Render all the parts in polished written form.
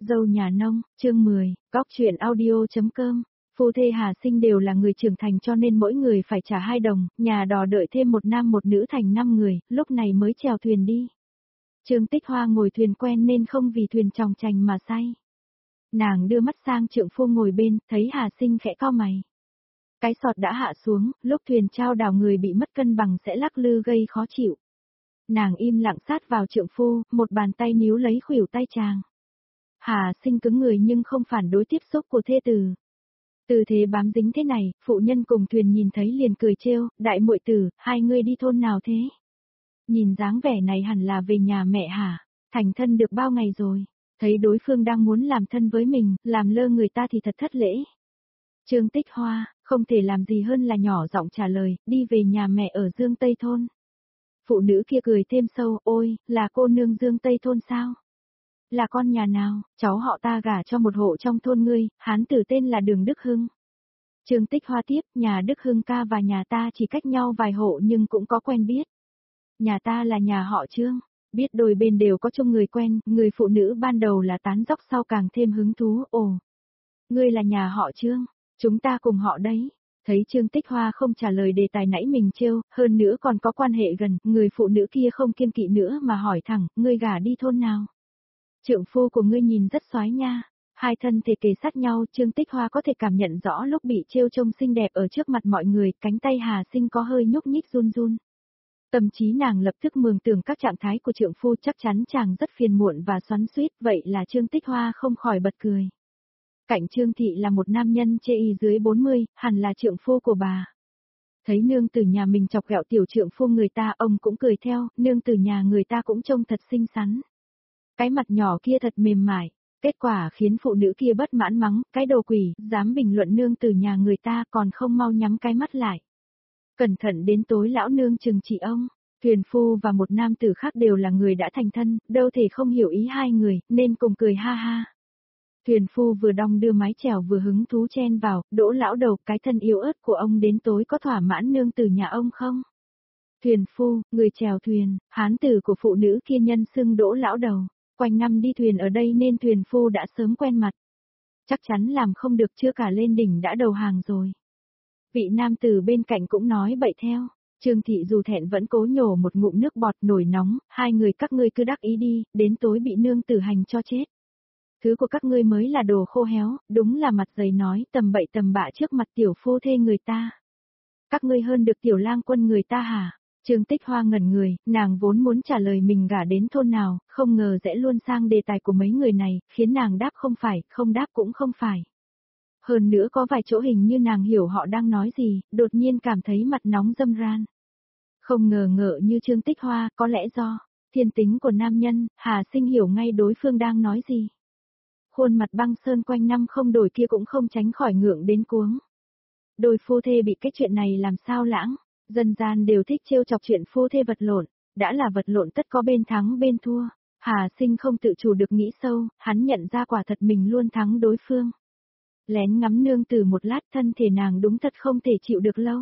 Dâu nhà nông, chương 10, Góc truyện audio.com. Phu thê Hà Sinh đều là người trưởng thành cho nên mỗi người phải trả 2 đồng, nhà đò đợi thêm một nam một nữ thành 5 người, lúc này mới chèo thuyền đi. Trương Tích Hoa ngồi thuyền quen nên không vì thuyền chòng chành mà say. Nàng đưa mắt sang trượng phu ngồi bên, thấy Hà Sinh khẽ cau mày. Cái sọt đã hạ xuống, lúc thuyền trao đảo người bị mất cân bằng sẽ lắc lư gây khó chịu. Nàng im lặng sát vào trượng phu, một bàn tay níu lấy khuỷu tay chàng. Hà Sinh cứng người nhưng không phản đối tiếp xúc của thê tử. Từ thế bám dính thế này, phụ nhân cùng thuyền nhìn thấy liền cười trêu, đại muội tử, hai ngươi đi thôn nào thế? Nhìn dáng vẻ này hẳn là về nhà mẹ hả? Thành thân được bao ngày rồi? Thấy đối phương đang muốn làm thân với mình, làm lơ người ta thì thật thất lễ. Trương Tích Hoa, không thể làm gì hơn là nhỏ giọng trả lời, đi về nhà mẹ ở Dương Tây Thôn. Phụ nữ kia cười thêm sâu, ôi, là cô nương Dương Tây Thôn sao? Là con nhà nào, cháu họ ta gả cho một hộ trong thôn ngươi, hán tử tên là Đường Đức Hưng. Trương Tích Hoa tiếp, nhà Đức Hưng ca và nhà ta chỉ cách nhau vài hộ nhưng cũng có quen biết. Nhà ta là nhà họ Trương, biết đôi bên đều có chung người quen, người phụ nữ ban đầu là tán dóc sau càng thêm hứng thú, ồ. Ngươi là nhà họ Trương, chúng ta cùng họ đấy. Thấy Trương Tích Hoa không trả lời đề tài nãy mình trêu, hơn nữa còn có quan hệ gần, người phụ nữ kia không kiêng kỵ nữa mà hỏi thẳng, ngươi gả đi thôn nào? Trượng phu của ngươi nhìn rất soái nha. Hai thân thể kề sát nhau, Trương Tích Hoa có thể cảm nhận rõ lúc bị trêu trông xinh đẹp ở trước mặt mọi người, cánh tay Hà Sinh có hơi nhúc nhích run run. Tâm trí nàng lập tức mường tượng các trạng thái của trượng phu, chắc chắn chàng rất phiền muộn và xoắn xuýt, vậy là Trương Tích Hoa không khỏi bật cười. Cạnh Trương Thị là một nam nhân chê y dưới 40, hẳn là trượng phu của bà. Thấy nương tử nhà mình chọc ghẹo tiểu trượng phu người ta, ông cũng cười theo, nương tử nhà người ta cũng trông thật xinh xắn. Cái mặt nhỏ kia thật mềm mại, kết quả khiến phụ nữ kia bất mãn mắng, cái đồ quỷ, dám bình luận nương tử nhà người ta còn không mau nhắm cái mắt lại. Cẩn thận đến tối lão nương chừng trị ông. Thuyền phu và một nam tử khác đều là người đã thành thân, đâu thể không hiểu ý hai người, nên cùng cười ha ha. Thuyền phu vừa đong đưa mái chèo vừa hứng thú chen vào, Đỗ lão đầu, cái thân yếu ớt của ông đến tối có thỏa mãn nương tử nhà ông không? Thuyền phu, người chèo thuyền, hán tử của phụ nữ kia nhân xưng Đỗ lão đầu, quanh năm đi thuyền ở đây nên thuyền phu đã sớm quen mặt. Chắc chắn làm không được, chưa cả lên đỉnh đã đầu hàng rồi. Vị nam tử bên cạnh cũng nói bậy theo. Trương Thị dù thẹn vẫn cố nhổ một ngụm nước bọt nổi nóng, hai người các ngươi cứ đắc ý đi, đến tối bị nương tử hành cho chết. Thứ của các ngươi mới là đồ khô héo, đúng là mặt dày nói tầm bậy tầm bạ trước mặt tiểu phu thê người ta. Các ngươi hơn được tiểu lang quân người ta hả? Trương Tích Hoa ngẩn người, nàng vốn muốn trả lời mình gả đến thôn nào, không ngờ rẽ luôn sang đề tài của mấy người này, khiến nàng đáp không phải, không đáp cũng không phải. Hơn nữa có vài chỗ hình như nàng hiểu họ đang nói gì, đột nhiên cảm thấy mặt nóng râm ran. Không ngờ ngợ như Trương Tích Hoa, có lẽ do thiên tính của nam nhân, Hà Sinh hiểu ngay đối phương đang nói gì. Khuôn mặt băng sơn quanh năm không đổi kia cũng không tránh khỏi ngượng đến cuống. Đôi phu thê bị cái chuyện này làm sao lãng, dân gian đều thích trêu chọc chuyện phu thê vật lộn, đã là vật lộn tất có bên thắng bên thua. Hà Sinh không tự chủ được nghĩ sâu, hắn nhận ra quả thật mình luôn thắng đối phương. Lén ngắm nương tử một lát, thân thể nàng đúng thật không thể chịu được lâu.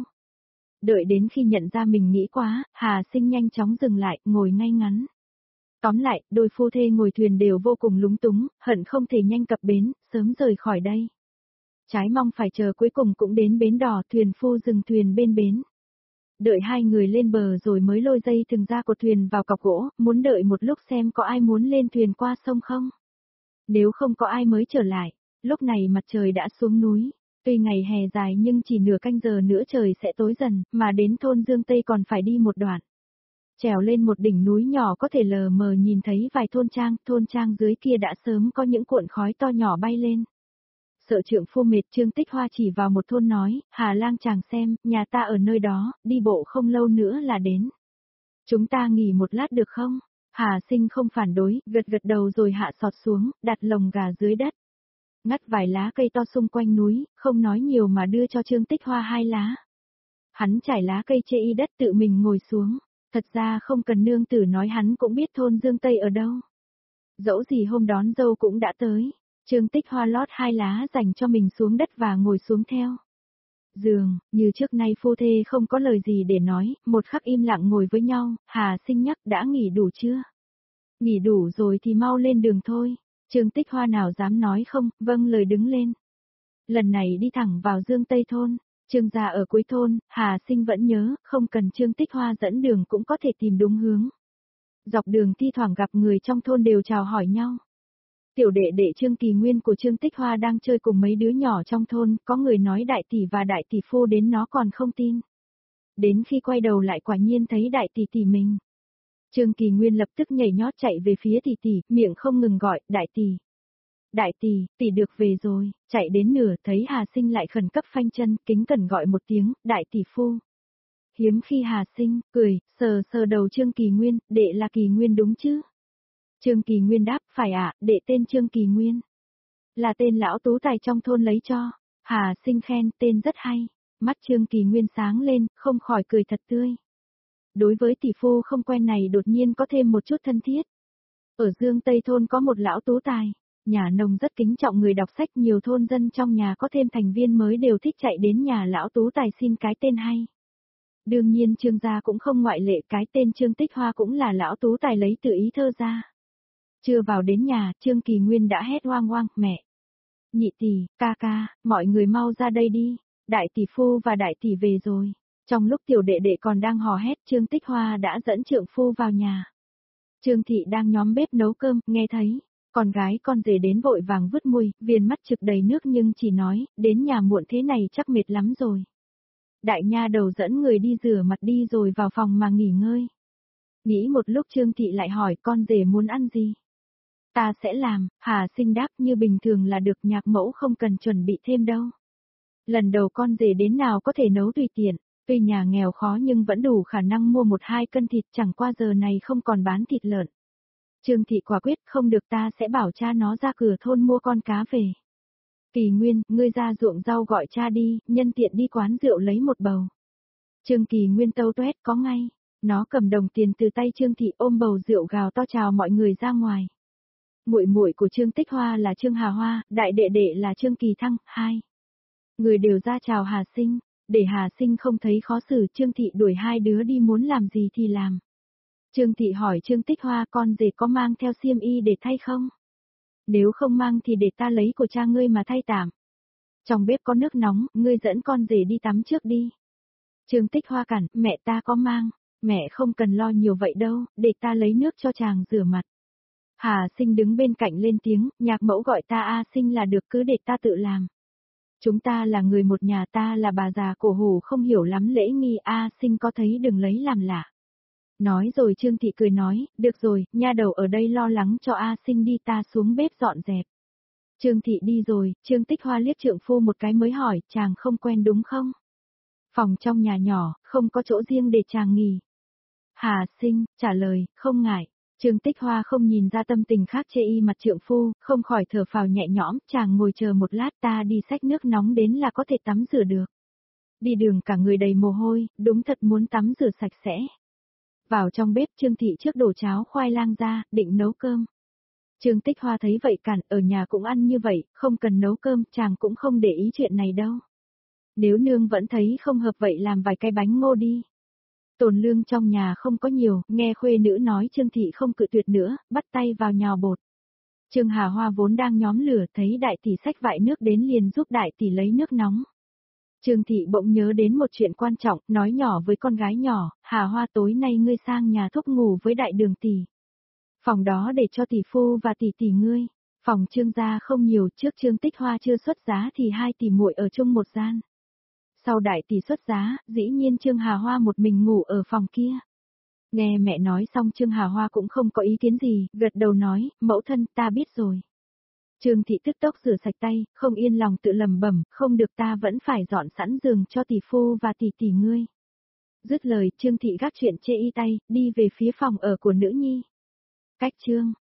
Đợi đến khi nhận ra mình nghĩ quá, Hà Sinh nhanh chóng dừng lại, ngồi ngay ngắn. Tóm lại, đôi phu thê ngồi thuyền đều vô cùng lúng túng, hận không thể nhanh cập bến, sớm rời khỏi đây. Trái mong phải chờ cuối cùng cũng đến bến đò, thuyền phu dừng thuyền bên bến. Đợi hai người lên bờ rồi mới lôi dây thừng ra cột thuyền vào cọc gỗ, muốn đợi một lúc xem có ai muốn lên thuyền qua sông không. Nếu không có ai mới trở lại. Lúc này mặt trời đã xuống núi, tuy ngày hè dài nhưng chỉ nửa canh giờ nữa trời sẽ tối dần, mà đến thôn Dương Tây còn phải đi một đoạn. Trèo lên một đỉnh núi nhỏ có thể lờ mờ nhìn thấy vài thôn trang dưới kia đã sớm có những cuộn khói to nhỏ bay lên. Sợ trượng phu mệt, Trương Tích Hoa chỉ vào một thôn nói, Hà lang chàng xem, nhà ta ở nơi đó, đi bộ không lâu nữa là đến. Chúng ta nghỉ một lát được không? Hà Sinh không phản đối, gật gật đầu rồi hạ sọt xuống, đặt lồng gà dưới đất. Ngắt vài lá cây to xung quanh núi, không nói nhiều mà đưa cho Trương Tích Hoa 2 lá. Hắn trải lá cây chê y đất tự mình ngồi xuống, thật ra không cần nương tử nói hắn cũng biết thôn Dương Tây ở đâu. Dẫu gì hôm đón dâu cũng đã tới, Trương Tích Hoa lót 2 lá dành cho mình xuống đất và ngồi xuống theo. Giường, như trước nay phu thê không có lời gì để nói, một khắc im lặng ngồi với nhau, Hà Sinh nhắc đã nghỉ đủ chưa? Nghỉ đủ rồi thì mau lên đường thôi. Trương Tích Hoa nào dám nói không, vâng lời đứng lên. Lần này đi thẳng vào Dương Tây thôn, Trương gia ở cuối thôn, Hà Sinh vẫn nhớ, không cần Trương Tích Hoa dẫn đường cũng có thể tìm đúng hướng. Dọc đường thi thoảng gặp người trong thôn đều chào hỏi nhau. Tiểu đệ đệ Trương Kỳ Nguyên của Trương Tích Hoa đang chơi cùng mấy đứa nhỏ trong thôn, có người nói đại tỷ và đại tỷ phu đến nó còn không tin. Đến khi quay đầu lại quả nhiên thấy đại tỷ tỷ mình. Trương Kỳ Nguyên lập tức nhảy nhót chạy về phía tỷ tỷ, miệng không ngừng gọi, đại tỷ. Đại tỷ, tỷ được về rồi, chạy đến nửa thấy Hà Sinh lại khẩn cấp phanh chân, kính cẩn gọi một tiếng, đại tỷ phu. Hiếm khi Hà Sinh, cười, sờ sờ đầu Trương Kỳ Nguyên, đệ là Kỳ Nguyên đúng chứ? Trương Kỳ Nguyên đáp, phải ạ, đệ tên Trương Kỳ Nguyên. Là tên lão tú tài trong thôn lấy cho. Hà Sinh khen, tên rất hay. Mắt Trương Kỳ Nguyên sáng lên, không khỏi cười thật tươi. Đối với tỷ phu không quen này đột nhiên có thêm một chút thân thiết. Ở Dương Tây thôn có một lão tú tài. Nhà nông rất kính trọng người đọc sách, nhiều thôn dân trong nhà có thêm thành viên mới đều thích chạy đến nhà lão tú tài xin cái tên hay. Đương nhiên Trương gia cũng không ngoại lệ, cái tên Trương Tích Hoa cũng là lão tú tài lấy tự ý thơ ra. Chưa vào đến nhà, Trương Kỳ Nguyên đã hét oang oang, mẹ. Nhị tỷ, ca ca, mọi người mau ra đây đi, đại tỷ phu và đại tỷ về rồi. Trong lúc tiểu đệ đệ còn đang hò hét, Trương Tích Hoa đã dẫn trượng phu vào nhà. Trương thị đang nhóm bếp nấu cơm, nghe thấy, con gái con rể đến vội vàng vứt mùi, viền mắt trực đầy nước nhưng chỉ nói, đến nhà muộn thế này chắc mệt lắm rồi. Đại nha đầu dẫn người đi rửa mặt đi rồi vào phòng mà nghỉ ngơi. Nghĩ một lúc Trương thị lại hỏi con rể muốn ăn gì. Ta sẽ làm, Hà Sinh đáp, như bình thường là được, nhạc mẫu không cần chuẩn bị thêm đâu. Lần đầu con rể đến nào có thể nấu tùy tiện, tuy nhà nghèo khó nhưng vẫn đủ khả năng mua 1-2 cân thịt, chẳng qua giờ này không còn bán thịt lợn. Trương thị quả quyết, không được, ta sẽ bảo cha nó ra cửa thôn mua con cá về. Kỳ Nguyên, ngươi ra ruộng rau gọi cha đi, nhân tiện đi quán rượu lấy một bầu. Trương Kỳ Nguyên tâu toét có ngay, nó cầm đồng tiền từ tay Trương thị ôm bầu rượu gào to chào mọi người ra ngoài. Muội muội của Trương Tích Hoa là Trương Hà Hoa, đại đệ đệ là Trương Kỳ Thăng, hai người đều ra chào Hà Sinh, để Hà Sinh không thấy khó xử, Trương thị đuổi hai đứa đi muốn làm gì thì làm. Trương thị hỏi Trương Tích Hoa, con rể có mang theo xiêm y để thay không? Nếu không mang thì để ta lấy của cha ngươi mà thay tạm. Trong bếp có nước nóng, ngươi dẫn con rể đi tắm trước đi. Trương Tích Hoa cản, mẹ ta có mang, mẹ không cần lo nhiều vậy đâu, để ta lấy nước cho chàng rửa mặt. Hà Sinh đứng bên cạnh lên tiếng, nhạc mẫu gọi ta A Sinh là được, cứ để ta tự làm. Chúng ta là người một nhà, ta là bà già cổ hủ không hiểu lắm lễ nghi, A Sinh có thấy đừng lấy làm lạ. Nói rồi Trương thị cười nói, được rồi, nha đầu ở đây lo lắng cho A Sinh đi, ta xuống bếp dọn dẹp. Trương thị đi rồi, Trương Tích Hoa liếc trượng phu một cái mới hỏi, chàng không quen đúng không? Phòng trong nhà nhỏ, không có chỗ riêng để chàng nghỉ. Hà Sinh, trả lời, không ngại. Trương Tích Hoa không nhìn ra tâm tình khác chê y mặt trượng phu, không khỏi thở phào nhẹ nhõm, chàng ngồi chờ một lát, ta đi xách nước nóng đến là có thể tắm rửa được. Đi đường cả người đầy mồ hôi, đúng thật muốn tắm rửa sạch sẽ. Vào trong bếp Trương thị trước đổ cháo khoai lang ra, định nấu cơm. Trương Tích Hoa thấy vậy cản, ở nhà cũng ăn như vậy, không cần nấu cơm, chàng cũng không để ý chuyện này đâu. Nếu nương vẫn thấy không hợp vậy làm vài cái bánh ngô đi. Tồn lương trong nhà không có nhiều, nghe khuê nữ nói Trương thị không cự tuyệt nữa, bắt tay vào nhào bột. Trương Hà Hoa vốn đang nhóm lửa, thấy đại tỷ xách vại nước đến liền giúp đại tỷ lấy nước nóng. Trương thị bỗng nhớ đến một chuyện quan trọng, nói nhỏ với con gái nhỏ, Hà Hoa tối nay ngươi sang nhà thúc ngủ với đại đường tỷ. Phòng đó để cho tỷ phu và tỷ tỷ ngươi. Phòng Trương gia không nhiều, trước Trương Tích Hoa chưa xuất giá thì hai tỷ muội ở chung một gian. Sau đại tỷ xuất giá, dĩ nhiên Trương Hà Hoa một mình ngủ ở phòng kia. Nghe mẹ nói xong Trương Hà Hoa cũng không có ý kiến gì, gật đầu nói, mẫu thân ta biết rồi. Trương thị tức tốc rửa sạch tay, không yên lòng tự lầm bẩm, không được, ta vẫn phải dọn sẵn giường cho tỷ phu và tỷ tỷ ngươi. Dứt lời Trương thị gác chuyện chê y tay, đi về phía phòng ở của nữ nhi. Cách chương